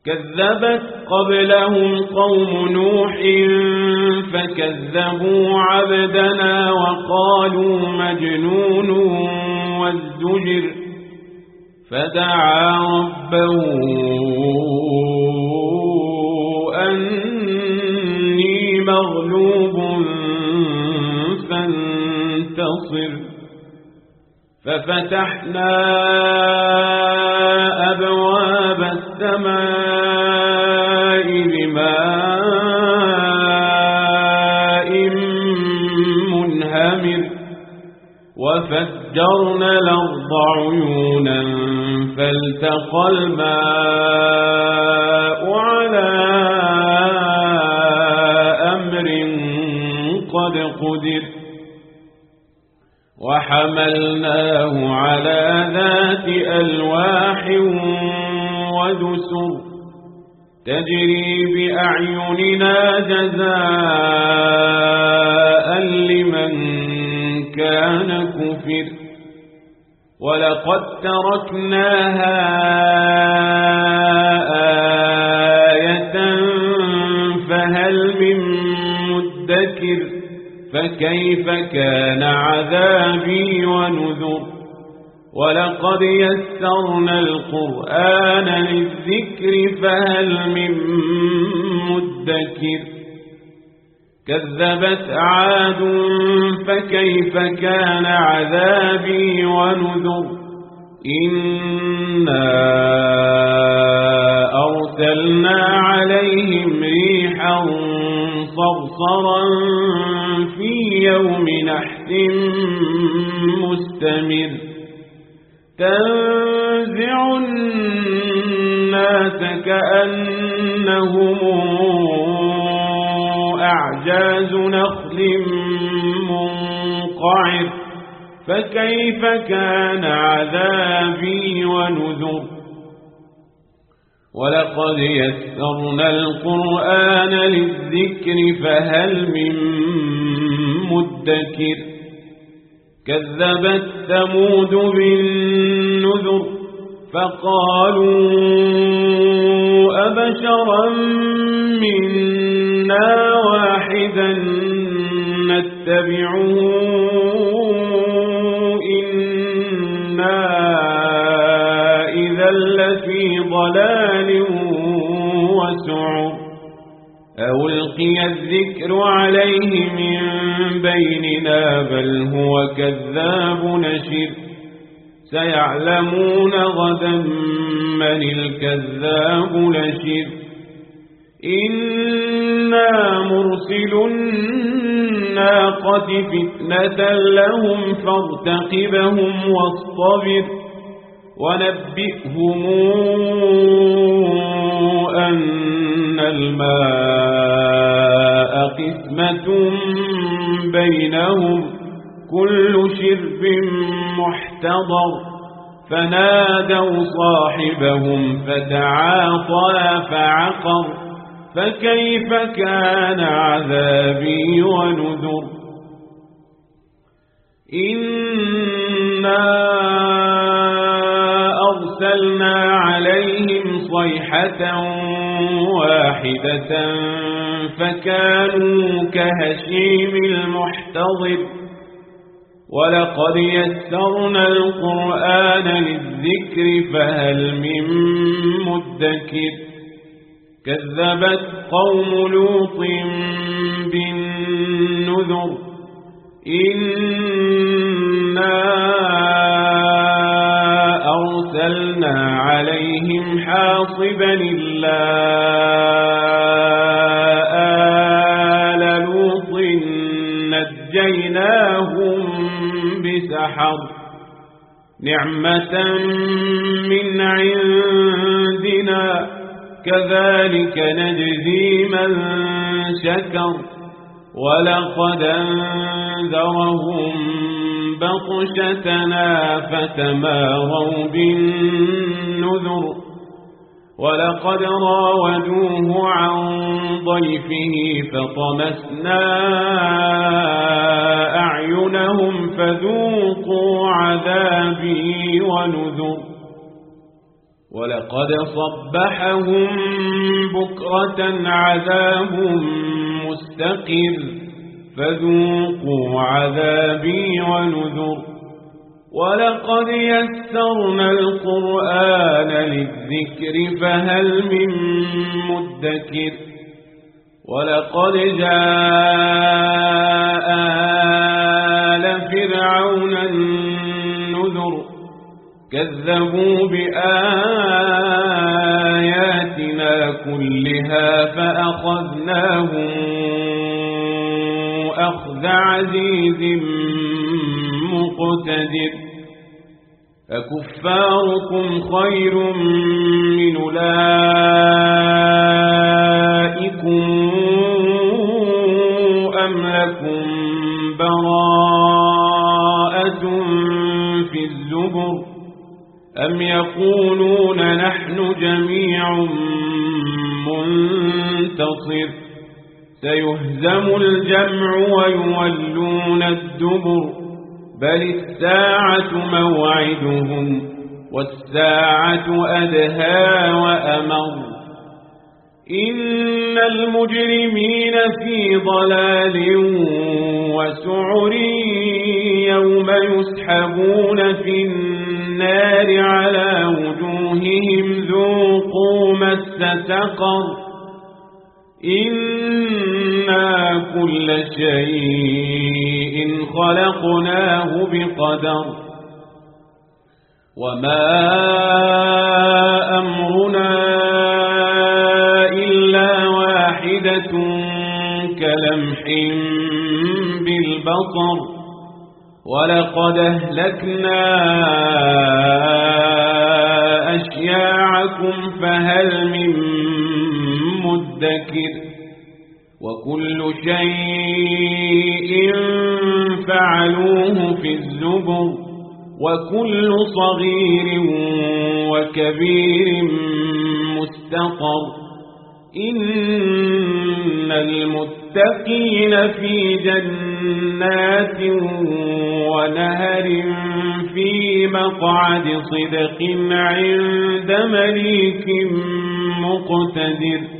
كذبت قبلهم قوم نوح فكذبوا عبدنا وقالوا مجنون وازدجر فدعا ربه أني مغلوب فانتصر ففتحنا أبواب السماء بماء منهمر وفجرنا الأرض عيونا فالتقى الماء على أمر قد قدر وحملناه على ذات ألواح ودسر تجري بأعيننا جزاء لمن كان كفر ولقد تركناها آية فهل من مدكر فكيف كان عذابي ونذر ولقد يسرنا القرآن للذكر فهل من مدكر كذبت عاد فكيف كان عذابي ونذر إنا أرسلنا عليهم ريحا صرصرا في يوم نحس مستمر تنزع الناس كأنهم أعجاز نخل منقعر فكيف كان عذابي ونذر ولقد يسرنا القرآن للذكر فهل من مدكر كذبت ثمود بالنذر فقالوا أبشرا منا واحدا نتبعه إنا إذا لفي ضلال وسعر ألقي الذكر عليه من بيننا بل هو كذاب نشر سيعلمون غدا من الكذاب نشر إنا مرسل الناقة فتنة لهم فارتقبهم واصطبر ونبئهم أن الماء قسمة بينهم كل شرب محتضر فنادوا صاحبهم فتعاطى فعقر فكيف كان عذابي ونذر إنا أرسلنا عليهم صيحة واحدة فكانوا كهشيم المحتضر ولقد يسرنا القرآن للذكر فهل من مدكر كذبت قوم لوط بالنذر إنا أرسلنا عليهم حاصبا إلا آل لوط نجيناهم بسحر نعمة من عندنا كذلك نجزي من شكر ولقد أنذرهم بطشتنا فتماروا بالنذر ولقد راودوه عن ضيفه فطمسنا أعينهم فذوقوا عذابي ونذر ولقد صبحهم بكرة عذاب مستقر فذوقوا عذابي ونذر ولقد يسرنا القرآن للذكر فهل من مدكر ولقد جاء آل فرعون النذر كذبوا بآياتنا كلها فأخذناهم أخذ عزيز مقتدر أكفاركم خير من أولئكم أم لكم براءة في الزبر أم يقولون نحن جميع منتصر سيهزم الجمع ويولون الدبر بل الساعة موعدهم والساعة أدهى وأمر إن المجرمين في ضلال وسعر يوم يسحبون في النار على وجوههم ذوقوا مس سقر إنا كل شيء خلقناه بقدر وما أمرنا إلا واحدة كلمح بالبصر ولقد أهلكنا أشياعكم فهل من مدكر وكل شيء فعلوه في الزبر وكل صغير وكبير مستقر إن المتقين في جنات ونهر في مقعد صدق عند مليك مقتدر